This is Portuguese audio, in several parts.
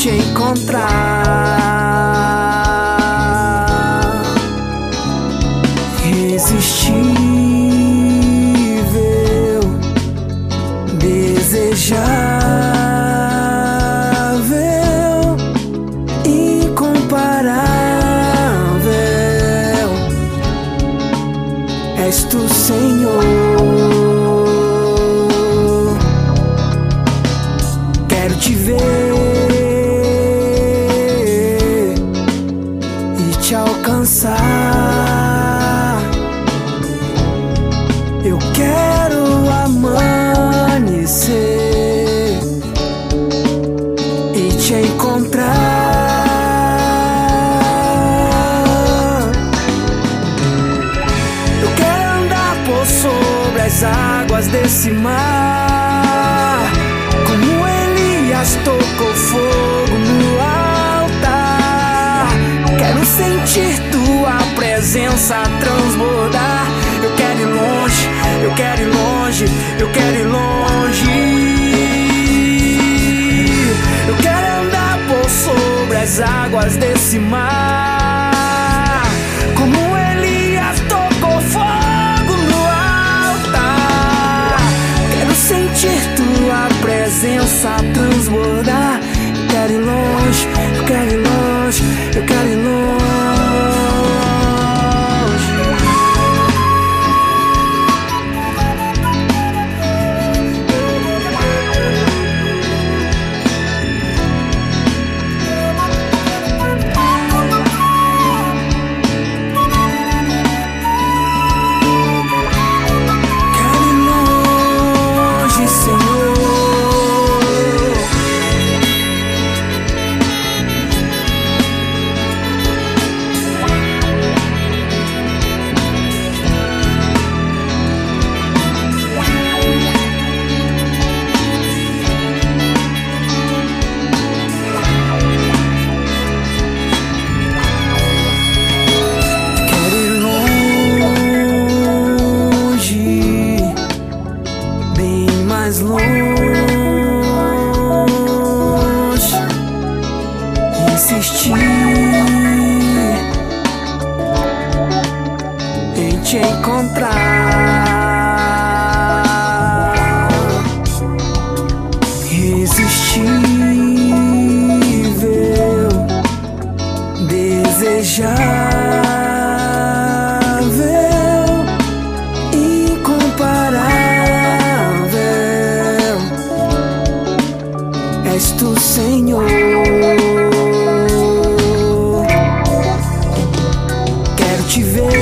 te encontrar. Irresistível, desejável, incomparável, és tu, Senhor. Quero te ver e te alcançar. Eu quero amanhecer e te encontrar. Eu quero andar por sobre as águas desse mar, como Elias tocou fogo no altar. Quero sentir tua presença transbordar. Eu quero ir longe, eu quero ir longe, eu quero ir longe. Eu quero andar por sobre as águas desse mar, como Elias tocou fogo no altar. Quero sentir tua presença transbordar. Eu quero ir longe, eu quero ir longe, eu quero ir longe. Mais longe, insistir em te encontrar. Irresistível, desejável, incomparável, és tu, Senhor. Quero te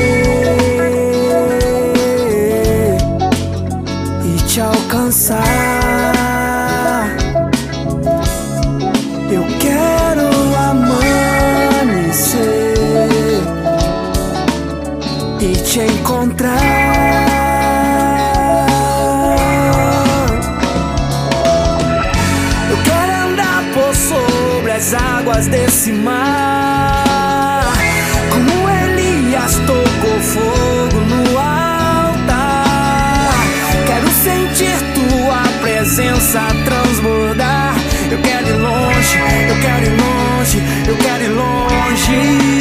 ver e te alcançar. Eu quero amanhecer e te encontrar. As águas desse mar, como Elias tocou fogo no altar. Quero sentir tua presença transbordar. Eu quero ir longe, eu quero ir longe, eu quero ir longe.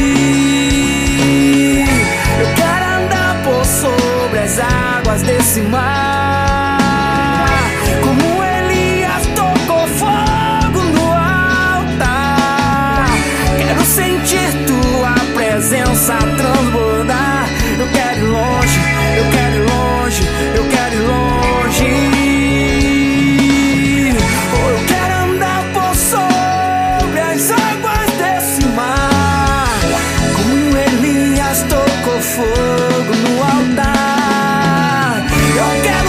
Eu quero andar por sobre as águas desse mar, como Elias tocou fogo no altar. Quero sentir tua presença transbordar. Eu quero ir longe, eu quero ir longe, eu quero ir longe. Oh, eu quero andar por sobre as águas desse mar, como Elias tocou fogo no altar. Eu quero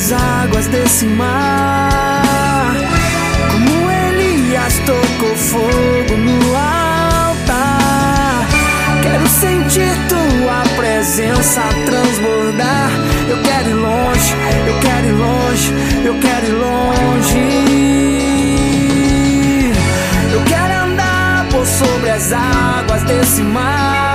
as águas desse mar. Como Elias tocou fogo no altar. Quero sentir tua presença transbordar. Eu quero ir longe, eu quero ir longe, eu quero ir longe. Eu quero andar por sobre as águas desse mar.